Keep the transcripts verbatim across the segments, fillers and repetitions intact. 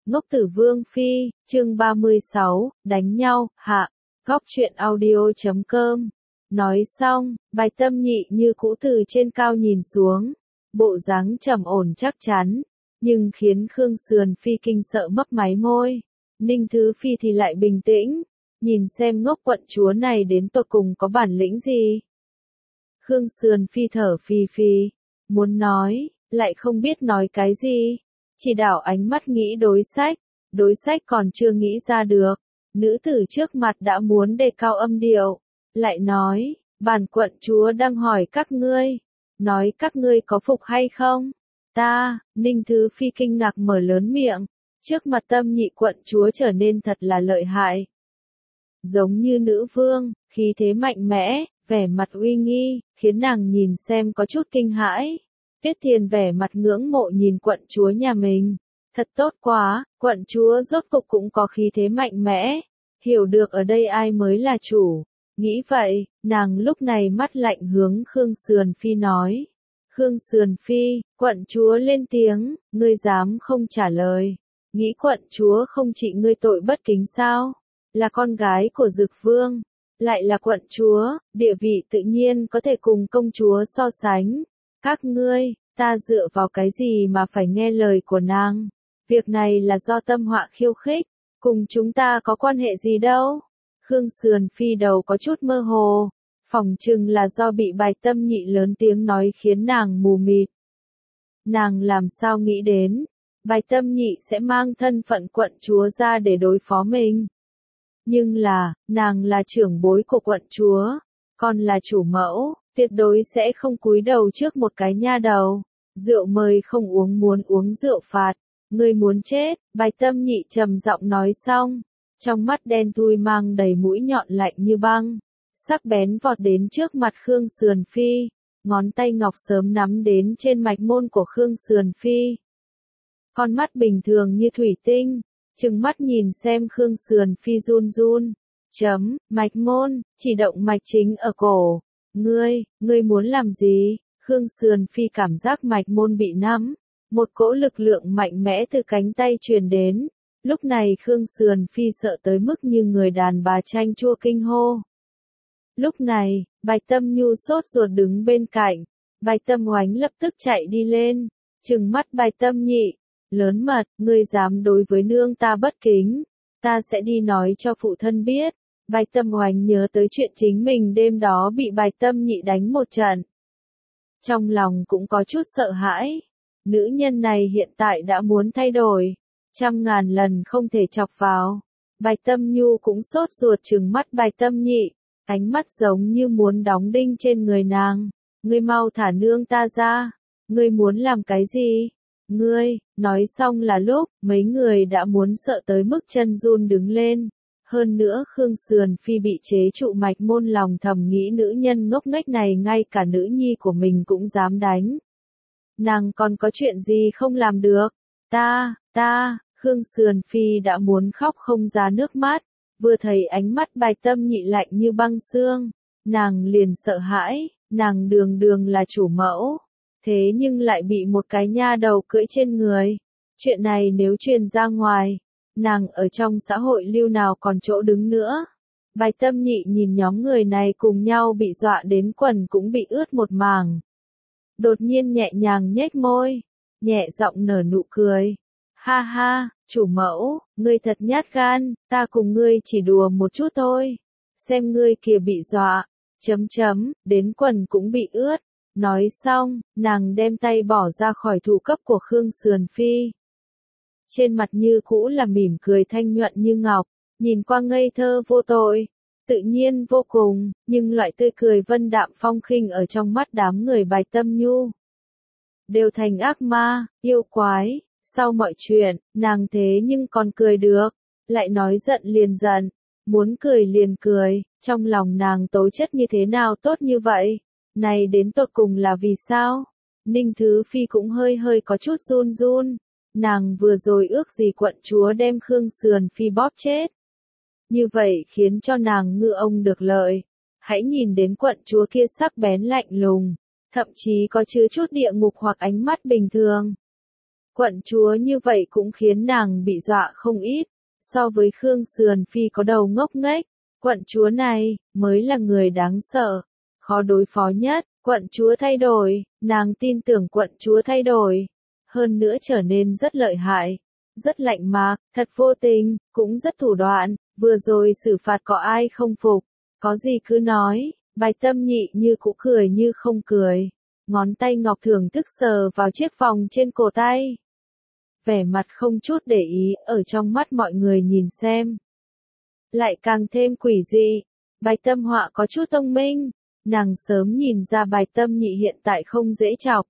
Ngốc Tử Vương Phi, chương ba mươi sáu, đánh nhau, hạ, góc truyện audio chấm com. Nói xong, Bạch Tâm Nhị như cũ từ trên cao nhìn xuống, bộ dáng trầm ổn chắc chắn, nhưng khiến Khương Sườn Phi kinh sợ mấp máy môi. Ninh Thứ Phi thì lại bình tĩnh, nhìn xem ngốc quận chúa này đến tột cùng có bản lĩnh gì. Khương Sườn Phi thở phì phì, muốn nói, lại không biết nói cái gì. Chỉ đảo ánh mắt nghĩ đối sách, đối sách còn chưa nghĩ ra được. Nữ tử trước mặt đã muốn đề cao âm điệu, lại nói, bản quận chúa đang hỏi các ngươi, nói các ngươi có phục hay không? Ta, Ninh Thứ Phi kinh ngạc mở lớn miệng, trước mặt Tâm Nhị quận chúa trở nên thật là lợi hại. Giống như nữ vương, khí thế mạnh mẽ, vẻ mặt uy nghi, khiến nàng nhìn xem có chút kinh hãi. Tiết Thiền vẻ mặt ngưỡng mộ nhìn quận chúa nhà mình. Thật tốt quá, quận chúa rốt cục cũng có khí thế mạnh mẽ. Hiểu được ở đây ai mới là chủ. Nghĩ vậy, nàng lúc này mắt lạnh hướng Khương Sườn Phi nói. Khương Sườn Phi, quận chúa lên tiếng, ngươi dám không trả lời. Nghĩ quận chúa không trị ngươi tội bất kính sao? Là con gái của Dực Vương, lại là quận chúa, địa vị tự nhiên có thể cùng công chúa so sánh. Các ngươi, ta dựa vào cái gì mà phải nghe lời của nàng? Việc này là do tâm họa khiêu khích, cùng chúng ta có quan hệ gì đâu? Khương Sườn Phi đầu có chút mơ hồ, phỏng chừng là do bị Bạch Tâm Nhị lớn tiếng nói khiến nàng mù mịt. Nàng làm sao nghĩ đến, Bạch Tâm Nhị sẽ mang thân phận quận chúa ra để đối phó mình. Nhưng là, nàng là trưởng bối của quận chúa, còn là chủ mẫu, tuyệt đối sẽ không cúi đầu trước một cái nha đầu. Rượu mời không uống muốn uống rượu phạt, ngươi muốn chết, Bạch Tâm Nhị trầm giọng nói xong, trong mắt đen thui mang đầy mũi nhọn lạnh như băng, sắc bén vọt đến trước mặt Khương Sườn Phi, ngón tay ngọc sớm nắm đến trên mạch môn của Khương Sườn Phi. Con mắt bình thường như thủy tinh, trừng mắt nhìn xem Khương Sườn Phi run run, chấm, mạch môn, chỉ động mạch chính ở cổ. Ngươi, ngươi muốn làm gì? Khương Sườn Phi cảm giác mạch môn bị nắm, một cỗ lực lượng mạnh mẽ từ cánh tay truyền đến. Lúc này Khương Sườn Phi sợ tới mức như người đàn bà chanh chua kinh hô. Lúc này, Bạch Tâm Nhu sốt ruột đứng bên cạnh, Bạch Tâm Oánh lập tức chạy đi lên, trừng mắt Bạch Tâm Nhị, lớn mật, ngươi dám đối với nương ta bất kính, ta sẽ đi nói cho phụ thân biết. Bạch Tâm Oánh nhớ tới chuyện chính mình đêm đó bị Bạch Tâm Nhị đánh một trận. Trong lòng cũng có chút sợ hãi, nữ nhân này hiện tại đã muốn thay đổi, trăm ngàn lần không thể chọc vào. Bạch Tâm Nhu cũng sốt ruột trừng mắt Bạch Tâm Nhị, ánh mắt giống như muốn đóng đinh trên người nàng. Ngươi mau thả nương ta ra, ngươi muốn làm cái gì? Ngươi, nói xong là lúc, mấy người đã muốn sợ tới mức chân run đứng lên. Hơn nữa Khương Sườn Phi bị chế trụ mạch môn lòng thầm nghĩ nữ nhân ngốc nghếch này ngay cả nữ nhi của mình cũng dám đánh. Nàng còn có chuyện gì không làm được? Ta, ta, Khương Sườn Phi đã muốn khóc không ra nước mắt, vừa thấy ánh mắt Bạch Tâm Nhị lạnh như băng xương, nàng liền sợ hãi, nàng đường đường là chủ mẫu, thế nhưng lại bị một cái nha đầu cưỡi trên người. Chuyện này nếu truyền ra ngoài, nàng ở trong xã hội lưu nào còn chỗ đứng nữa. Bạch Tâm Nhị nhìn nhóm người này cùng nhau bị dọa đến quần cũng bị ướt một mảng. Đột nhiên nhẹ nhàng nhếch môi, nhẹ giọng nở nụ cười. Ha ha, chủ mẫu, ngươi thật nhát gan, ta cùng ngươi chỉ đùa một chút thôi. Xem ngươi kìa bị dọa, chấm chấm, đến quần cũng bị ướt. Nói xong, nàng đem tay bỏ ra khỏi thủ cấp của Khương Sườn Phi. Trên mặt như cũ là mỉm cười thanh nhuận như ngọc, nhìn qua ngây thơ vô tội, tự nhiên vô cùng, nhưng loại tươi cười vân đạm phong khinh ở trong mắt đám người Bạch Tâm Nhu đều thành ác ma, yêu quái. Sau mọi chuyện, nàng thế nhưng còn cười được, lại nói giận liền giận, muốn cười liền cười, trong lòng nàng tố chất như thế nào tốt như vậy, này đến tột cùng là vì sao? Ninh Thứ Phi cũng hơi hơi có chút run run, nàng vừa rồi ước gì quận chúa đem Khương Sườn Phi bóp chết. Như vậy khiến cho nàng ngư ông được lợi, hãy nhìn đến quận chúa kia sắc bén lạnh lùng, thậm chí có chứa chút địa ngục hoặc ánh mắt bình thường. Quận chúa như vậy cũng khiến nàng bị dọa không ít, so với Khương Sườn Phi có đầu ngốc nghếch, quận chúa này mới là người đáng sợ, khó đối phó nhất. Quận chúa thay đổi, nàng tin tưởng quận chúa thay đổi, hơn nữa trở nên rất lợi hại, rất lạnh mạc, thật vô tình, cũng rất thủ đoạn, vừa rồi xử phạt có ai không phục, có gì cứ nói. Bạch Tâm Nhị như cũ cười như không cười, ngón tay ngọc thưởng thức sờ vào chiếc vòng trên cổ tay. Vẻ mặt không chút để ý, ở trong mắt mọi người nhìn xem. Lại càng thêm quỷ dị, Bạch Tâm Họa có chút thông minh, nàng sớm nhìn ra Bạch Tâm Nhị hiện tại không dễ chọc.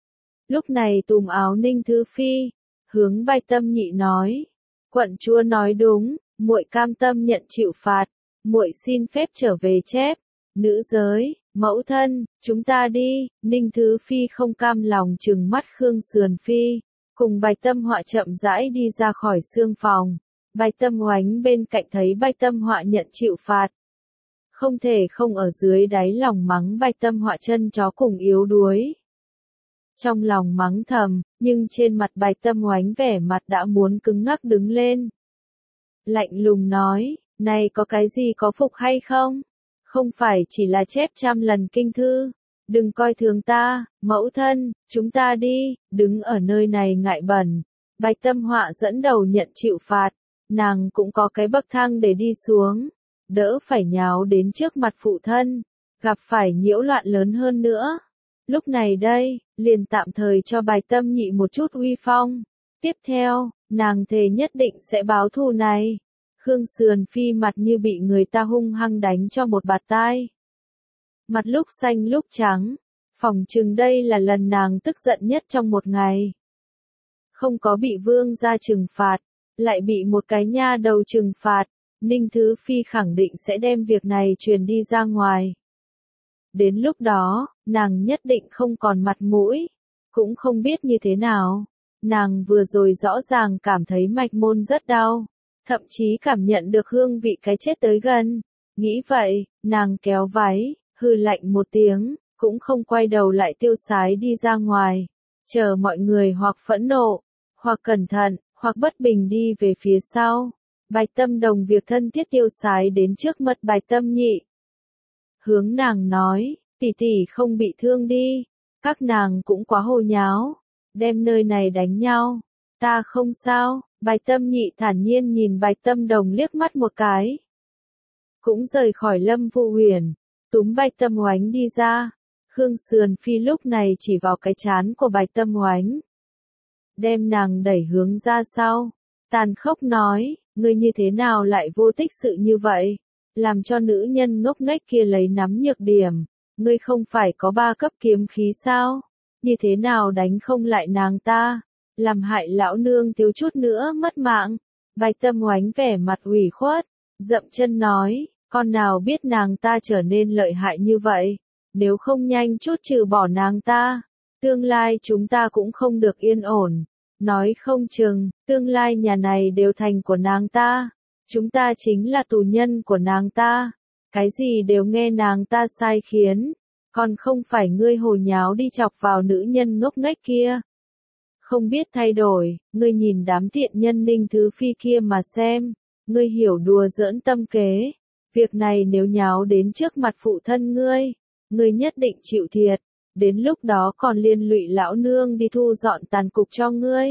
Lúc này túm áo Ninh Thứ Phi, hướng Bạch Tâm Nhị nói, quận chúa nói đúng, muội cam tâm nhận chịu phạt, muội xin phép trở về chép. Nữ giới, mẫu thân, chúng ta đi. Ninh Thứ Phi không cam lòng trừng mắt Khương Sườn Phi, cùng Bạch Tâm Họa chậm rãi đi ra khỏi xương phòng. Bạch Tâm Oánh bên cạnh thấy Bạch Tâm Họa nhận chịu phạt, không thể không ở dưới đáy lòng mắng Bạch Tâm Họa chân chó cùng yếu đuối. Trong lòng mắng thầm, nhưng trên mặt Bạch Tâm Oánh vẻ mặt đã muốn cứng ngắc đứng lên. Lạnh lùng nói, này có cái gì có phục hay không? Không phải chỉ là chép trăm lần kinh thư, đừng coi thường ta, mẫu thân, chúng ta đi, đứng ở nơi này ngại bẩn. Bạch Tâm Họa dẫn đầu nhận chịu phạt, nàng cũng có cái bậc thang để đi xuống, đỡ phải nháo đến trước mặt phụ thân, gặp phải nhiễu loạn lớn hơn nữa. Lúc này đây, liền tạm thời cho Bạch Tâm Nhị một chút uy phong. Tiếp theo, nàng thề nhất định sẽ báo thù này. Khương Sườn Phi mặt như bị người ta hung hăng đánh cho một bạt tai. Mặt lúc xanh lúc trắng, phỏng chừng đây là lần nàng tức giận nhất trong một ngày. Không có bị vương gia trừng phạt, lại bị một cái nha đầu trừng phạt, Ninh Thứ Phi khẳng định sẽ đem việc này truyền đi ra ngoài. Đến lúc đó, nàng nhất định không còn mặt mũi, cũng không biết như thế nào. Nàng vừa rồi rõ ràng cảm thấy mạch môn rất đau, thậm chí cảm nhận được hương vị cái chết tới gần. Nghĩ vậy, nàng kéo váy, hừ lạnh một tiếng, cũng không quay đầu lại tiêu sái đi ra ngoài, chờ mọi người hoặc phẫn nộ, hoặc cẩn thận, hoặc bất bình đi về phía sau. Bạch Tâm Đồng việc thân thiết tiêu sái đến trước mặt Bạch Tâm Nhị. Hướng nàng nói, tỷ tỷ không bị thương đi, các nàng cũng quá hồ nháo, đem nơi này đánh nhau, ta không sao. Bạch Tâm Nhị thản nhiên nhìn Bạch Tâm Đồng liếc mắt một cái, cũng rời khỏi Lâm Vũ Huyền, túm Bạch Tâm Oánh đi ra. Khương Sườn Phi lúc này chỉ vào cái trán của Bạch Tâm Oánh, đem nàng đẩy hướng ra sau, tàn khốc nói, ngươi như thế nào lại vô tích sự như vậy, làm cho nữ nhân ngốc nghếch kia lấy nắm nhược điểm, ngươi không phải có ba cấp kiếm khí sao, như thế nào đánh không lại nàng ta, làm hại lão nương thiếu chút nữa mất mạng. Bạch Tâm Oánh vẻ mặt ủy khuất, dậm chân nói, con nào biết nàng ta trở nên lợi hại như vậy, nếu không nhanh chút trừ bỏ nàng ta, tương lai chúng ta cũng không được yên ổn. Nói không chừng, tương lai nhà này đều thành của nàng ta, chúng ta chính là tù nhân của nàng ta, cái gì đều nghe nàng ta sai khiến, còn không phải ngươi hồ nháo đi chọc vào nữ nhân ngốc nghếch kia. Không biết thay đổi, ngươi nhìn đám tiện nhân Ninh Thứ Phi kia mà xem, ngươi hiểu đùa giỡn tâm kế, việc này nếu nháo đến trước mặt phụ thân ngươi, ngươi nhất định chịu thiệt. Đến lúc đó còn liên lụy lão nương đi thu dọn tàn cục cho ngươi.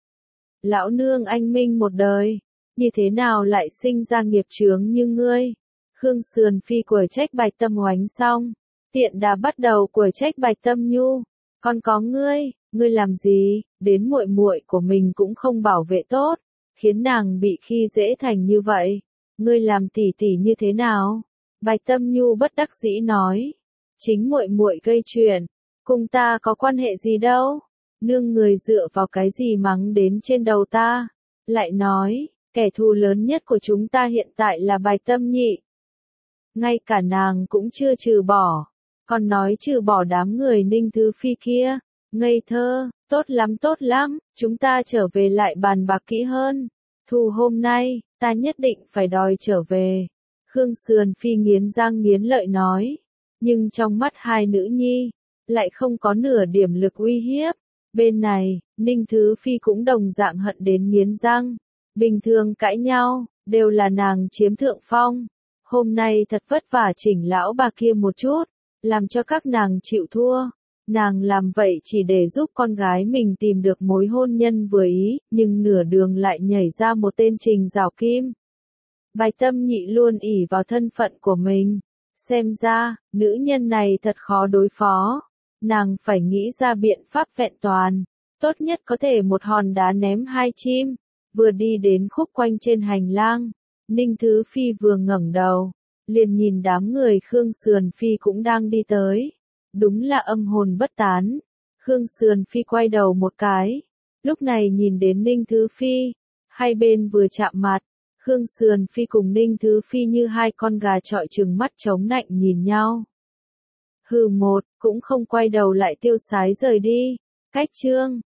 Lão nương anh minh một đời, như thế nào lại sinh ra nghiệp chướng như ngươi? Khương Sườn Phi quở trách Bạch Tâm Oánh xong, tiện đã bắt đầu quở trách Bạch Tâm Nhu, còn có ngươi, ngươi làm gì, đến muội muội của mình cũng không bảo vệ tốt, khiến nàng bị khi dễ thành như vậy, ngươi làm tỷ tỷ như thế nào? Bạch Tâm Nhu bất đắc dĩ nói. Chính muội muội gây chuyện, cùng ta có quan hệ gì đâu, nương người dựa vào cái gì mắng đến trên đầu ta, lại nói, kẻ thù lớn nhất của chúng ta hiện tại là Bạch Tâm Nhị. Ngay cả nàng cũng chưa trừ bỏ, còn nói trừ bỏ đám người Ninh Thứ Phi kia, ngây thơ, tốt lắm tốt lắm, chúng ta trở về lại bàn bạc kỹ hơn, thù hôm nay, ta nhất định phải đòi trở về. Khương Sườn Phi nghiến răng nghiến lợi nói. Nhưng trong mắt hai nữ nhi, lại không có nửa điểm lực uy hiếp, Bên này, Ninh Thứ Phi cũng đồng dạng hận đến nghiến răng. Bình thường cãi nhau, đều là nàng chiếm thượng phong. Hôm nay thật vất vả chỉnh lão bà kia một chút, làm cho các nàng chịu thua. Nàng làm vậy chỉ để giúp con gái mình tìm được mối hôn nhân vừa ý, nhưng nửa đường lại nhảy ra một tên Trình Giảo Kim. Bạch Tâm Nhị luôn ỷ vào thân phận của mình. Xem ra, nữ nhân này thật khó đối phó. Nàng phải nghĩ ra biện pháp vẹn toàn. Tốt nhất có thể một hòn đá ném hai chim. Vừa đi đến khúc quanh trên hành lang, Ninh Thứ Phi vừa ngẩng đầu, liền nhìn đám người Khương Sườn Phi cũng đang đi tới. Đúng là âm hồn bất tán. Khương Sườn Phi quay đầu một cái, lúc này nhìn đến Ninh Thứ Phi, hai bên vừa chạm mặt, Khương Sườn Phi cùng Ninh Thứ Phi như hai con gà trọi trừng mắt chống nạnh nhìn nhau. Hừ một, cũng không quay đầu lại tiêu sái rời đi. Cách chương